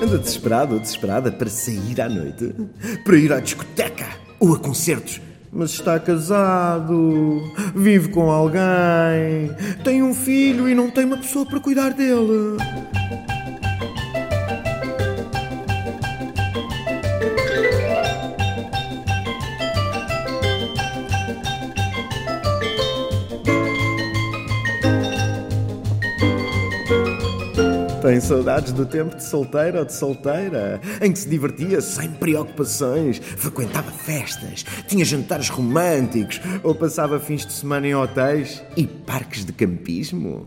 Anda desesperado ou desesperada para sair à noite? Para ir à discoteca ou a concertos? Mas está casado, vive com alguém, tem um filho e não tem uma pessoa para cuidar dele. Tem saudades do tempo de solteiro ou de solteira, em que se divertia sem preocupações, frequentava festas, tinha jantares românticos ou passava fins de semana em hotéis e parques de campismo?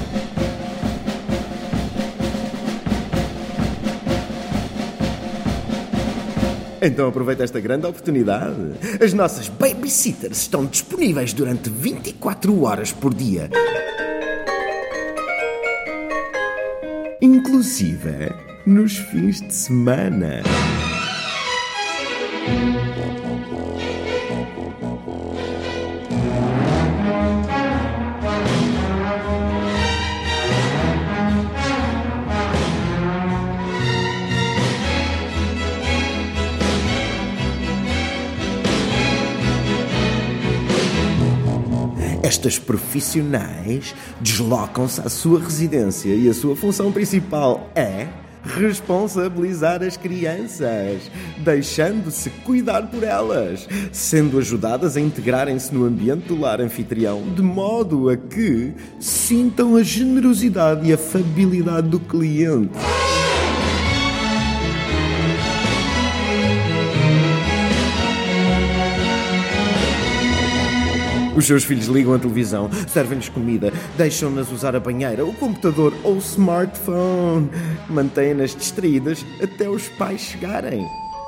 Então aproveita esta grande oportunidade. As nossas babysitters estão disponíveis durante 24 horas por dia. Inclusive nos fins de semana. Estas profissionais deslocam-se à sua residência e a sua função principal é responsabilizar as crianças, deixando-se cuidar por elas, sendo ajudadas a integrarem-se no ambiente do lar anfitrião, de modo a que sintam a generosidade e afabilidade do cliente. Os seus filhos ligam a televisão, servem-lhes comida, deixam-nas usar a banheira, o computador ou o smartphone. Mantêm-nas distraídas até os pais chegarem.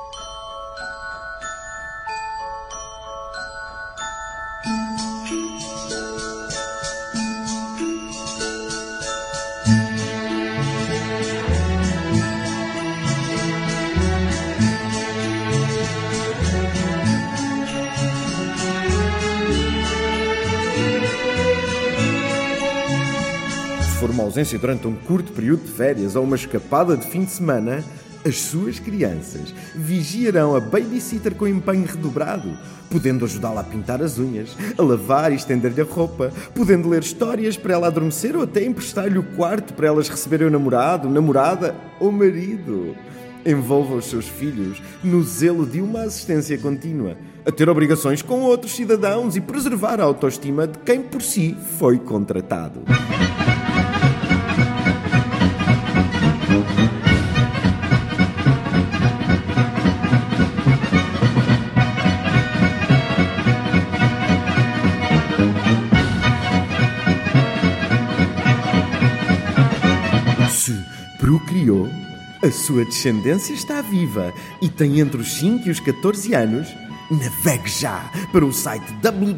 Se for uma ausência durante um curto período de férias ou uma escapada de fim de semana, as suas crianças vigiarão a babysitter com empenho redobrado, podendo ajudá-la a pintar as unhas, a lavar e estender-lhe a roupa, podendo ler histórias para ela adormecer ou até emprestar-lhe o quarto para elas receberem o namorado, namorada ou marido. Envolva os seus filhos no zelo de uma assistência contínua, a ter obrigações com outros cidadãos e preservar a autoestima de quem por si foi contratado. Se procriou, a sua descendência está viva e tem entre os 5 e os 14 anos, navegue já para o site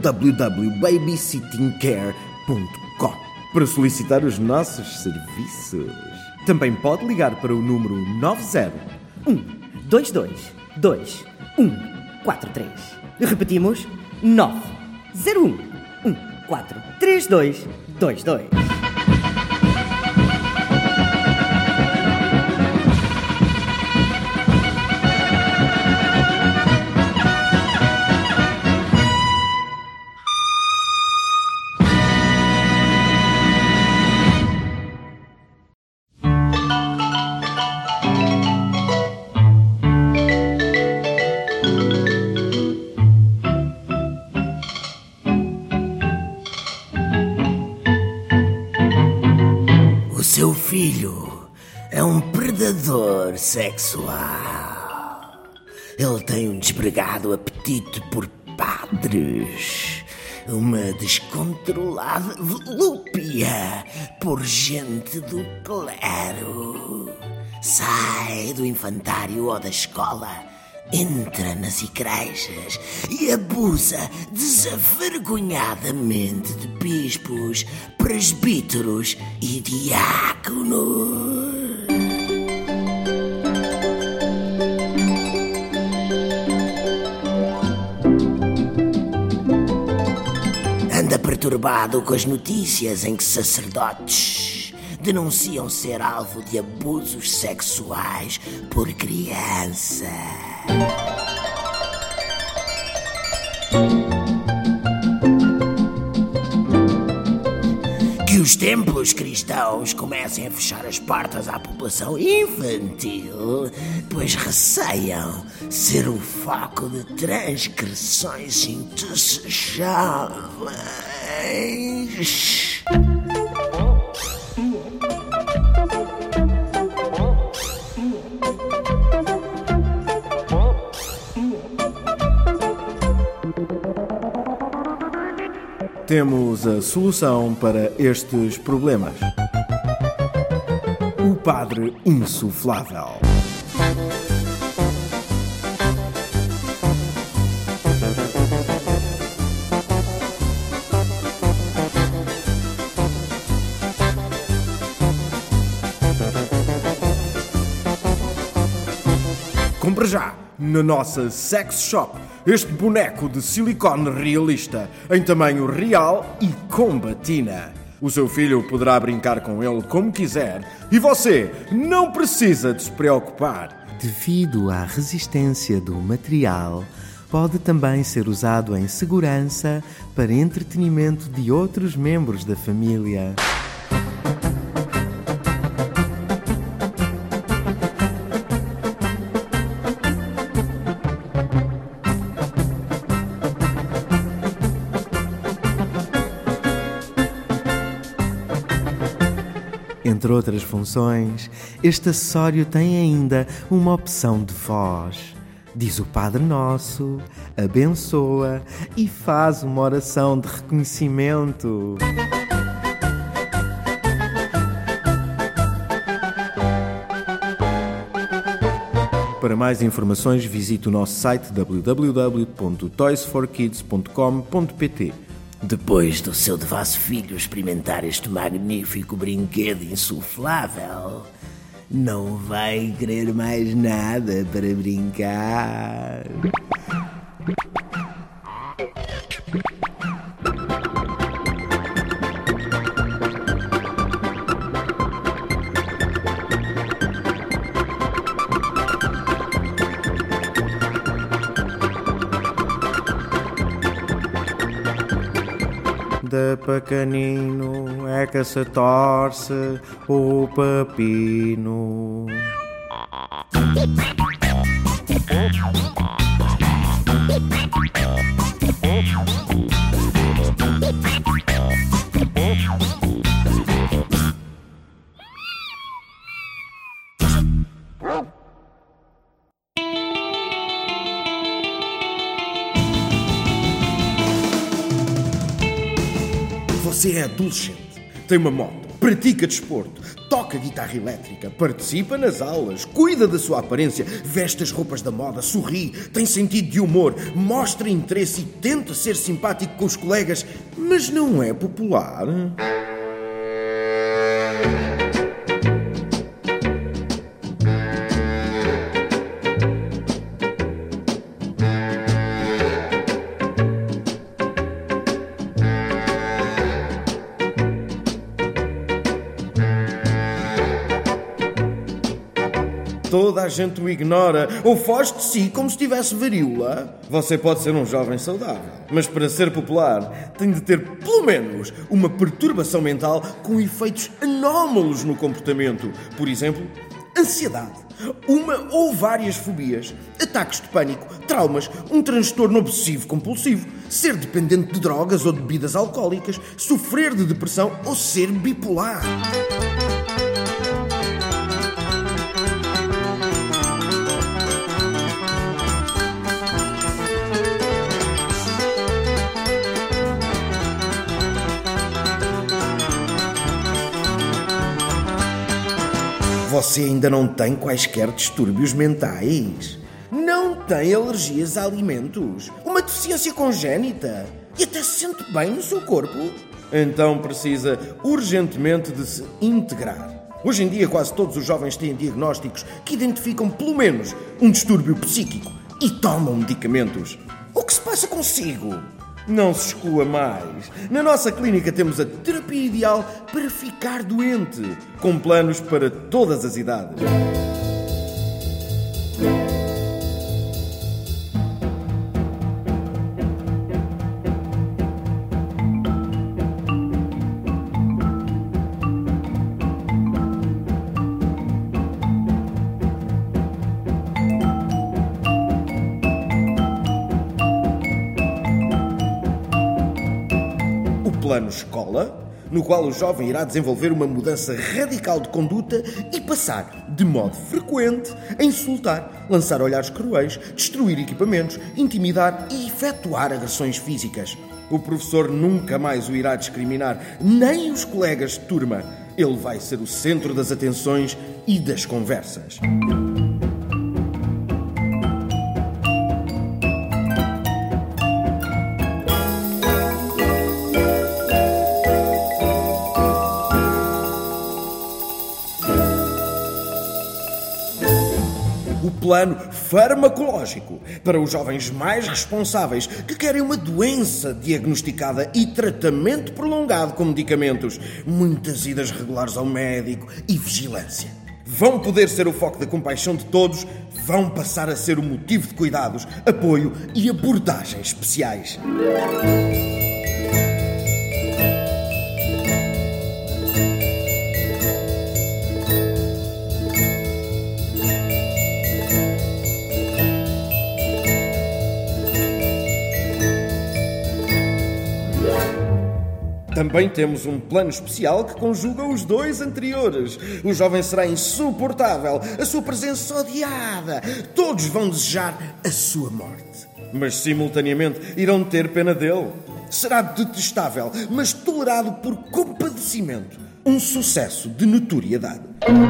www.babysittingcare.com para solicitar os nossos serviços. Também pode ligar para o número 90 122 2143. Repetimos, 901 143222. O seu filho é um predador sexual. Ele tem um desbregado apetite por padres, uma descontrolada volúpia por gente do clero. Sai do infantário ou da escola, entra nas igrejas e abusa desavergonhadamente de bispos, presbíteros e diáconos. Anda perturbado com as notícias em que sacerdotes denunciam ser alvo de abusos sexuais por criança. Que os templos cristãos comecem a fechar as portas à população infantil, pois receiam ser o foco de transgressões indesejáveis. Temos a solução para estes problemas. O Padre Insuflável. Compre já, na nossa sex shop, este boneco de silicone realista, em tamanho real e com batina. O seu filho poderá brincar com ele como quiser e você não precisa de se preocupar. Devido à resistência do material, pode também ser usado em segurança para entretenimento de outros membros da família. Entre outras funções, este acessório tem ainda uma opção de voz. Diz o Padre Nosso, abençoa e faz uma oração de reconhecimento. Para mais informações, visite o nosso site www.toysforkids.com.pt. Depois do seu devosso filho experimentar este magnífico brinquedo insuflável, não vai querer mais nada para brincar. De pequenino é que se torce o pepino. Você é adolescente, tem uma moto, pratica desporto, toca guitarra elétrica, participa nas aulas, cuida da sua aparência, veste as roupas da moda, sorri, tem sentido de humor, mostra interesse e tenta ser simpático com os colegas, mas não é popular. Toda a gente o ignora ou foge de si como se tivesse varíola. Você pode ser um jovem saudável, mas para ser popular tem de ter pelo menos uma perturbação mental com efeitos anómalos no comportamento. Por exemplo, ansiedade, uma ou várias fobias, ataques de pânico, traumas, um transtorno obsessivo-compulsivo, ser dependente de drogas ou de bebidas alcoólicas, sofrer de depressão ou ser bipolar. Você ainda não tem quaisquer distúrbios mentais? Não tem alergias a alimentos? Uma deficiência congénita? E até se sente bem no seu corpo? Então precisa urgentemente de se integrar. Hoje em dia quase todos os jovens têm diagnósticos que identificam pelo menos um distúrbio psíquico e tomam medicamentos. O que se passa consigo? Não se escoa mais. Na nossa clínica temos a terapia ideal para ficar doente, com planos para todas as idades. Plano Escola, no qual o jovem irá desenvolver uma mudança radical de conduta e passar, de modo frequente, a insultar, lançar olhares cruéis, destruir equipamentos, intimidar e efetuar agressões físicas. O professor nunca mais o irá discriminar, nem os colegas de turma. Ele vai ser o centro das atenções e das conversas. O plano farmacológico, para os jovens mais responsáveis que querem uma doença diagnosticada e tratamento prolongado com medicamentos, muitas idas regulares ao médico e vigilância. Vão poder ser o foco da compaixão de todos, vão passar a ser o motivo de cuidados, apoio e abordagens especiais. Também temos um plano especial que conjuga os dois anteriores. O jovem será insuportável, a sua presença odiada. Todos vão desejar a sua morte. Mas, simultaneamente, irão ter pena dele. Será detestável, mas tolerado por compadecimento. Um sucesso de notoriedade.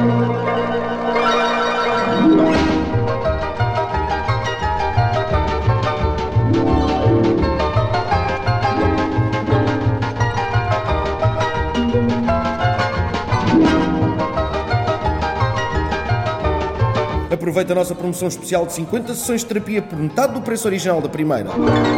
Aproveita a nossa promoção especial de 50 sessões de terapia por metade do preço original da primeira.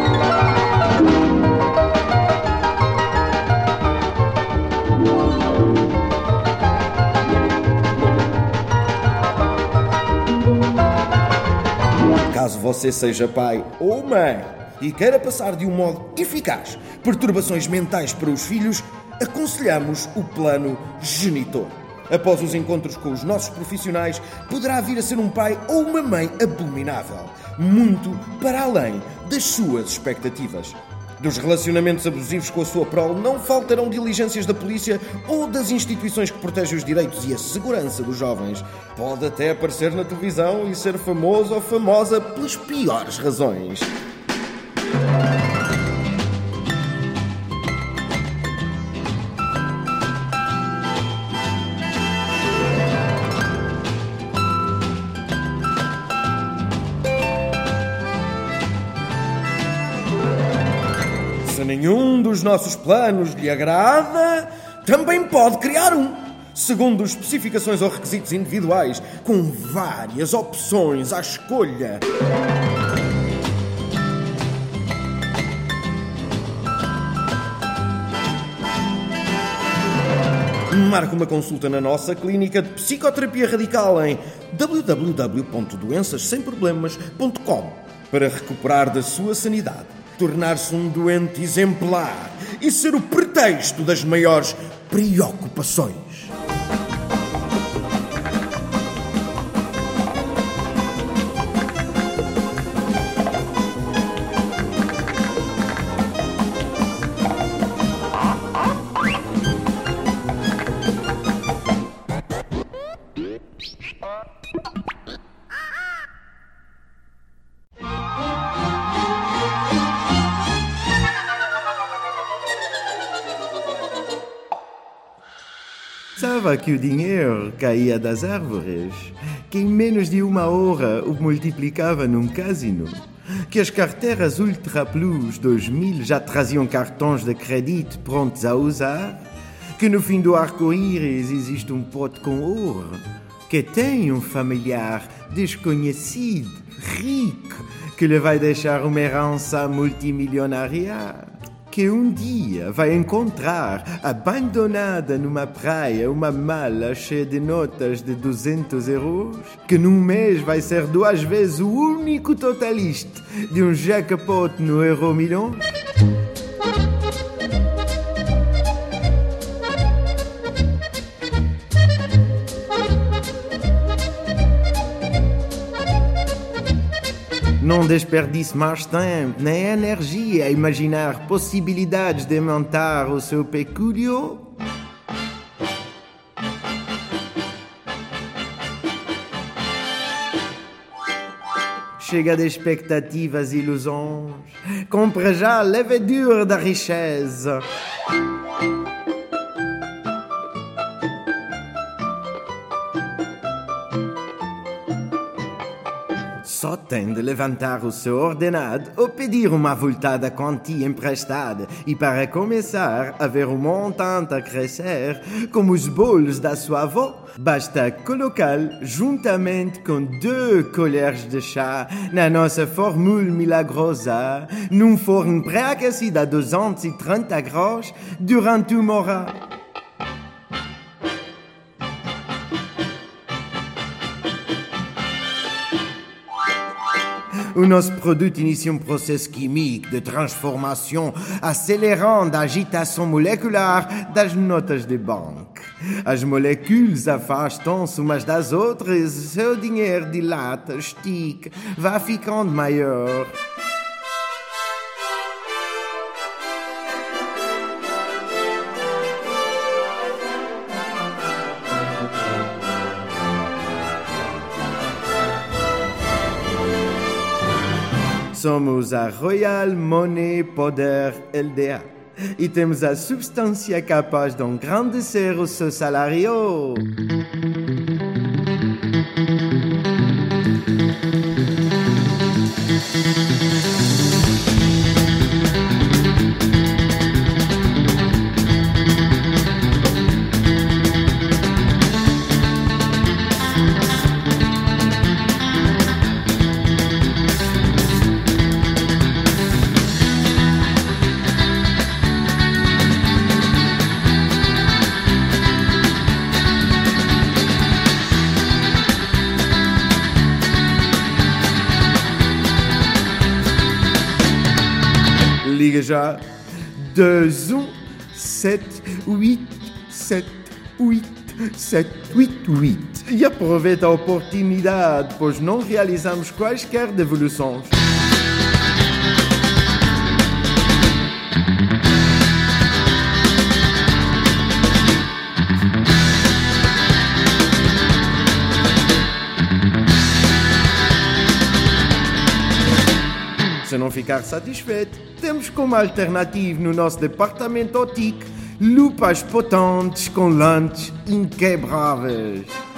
Caso você seja pai ou mãe e queira passar de um modo eficaz perturbações mentais para os filhos, aconselhamos o plano Genitor. Após os encontros com os nossos profissionais, poderá vir a ser um pai ou uma mãe abominável, muito para além das suas expectativas. Dos relacionamentos abusivos com a sua prole não faltarão diligências da polícia ou das instituições que protegem os direitos e a segurança dos jovens. Pode até aparecer na televisão e ser famoso ou famosa pelas piores razões. Se nenhum dos nossos planos lhe agrada, também pode criar um, segundo especificações ou requisitos individuais, com várias opções à escolha. Marque uma consulta na nossa clínica de psicoterapia radical em www.doençassemproblemas.com para recuperar da sua sanidade, tornar-se um doente exemplar e ser o pretexto das maiores preocupações. Pensava que o dinheiro caía das árvores, que em menos de uma hora o multiplicava num casino, que as carteiras Ultra Plus 2000 já traziam cartões de crédito prontos a usar, que no fim do arco-íris existe um pote com ouro, que tem um familiar desconhecido, rico, que lhe vai deixar uma herança multimilionária. que um dia vai encontrar abandonada numa praia uma mala cheia de notas de 200 euros, que num mês vai ser 2 vezes o único totalista de um jackpot no Euromilhões? Não desperdice mais tempo nem energia a imaginar possibilidades de aumentar o seu pecúlio. Chega de expectativas e ilusões. Compre já a levedura da riqueza. Só tem de levantar o seu ordenado ou pedir uma avultada quantia emprestada e, para começar a ver o montante a crescer, como os bolos da sua avó, basta colocá-lo juntamente com 2 colheres de chá na nossa fórmula milagrosa, num forno pré-aquecido a 230 graus durante 1 hora. O nosso produto inicia um processo químico de transformação, acelerando a agitação molecular das notas de banco. As moléculas afastam-se umas das outras, seu dinheiro dilata, estica, vai ficando maior. Somos a Royal Money Poder LDA e temos a substância capaz de engrandecer o seu salário. Liga já 217878788 e aproveita a oportunidade, pois não realizamos quaisquer devoluções. Se não ficar satisfeito, temos como alternativa no nosso departamento OTIC lupas potentes com lentes inquebráveis.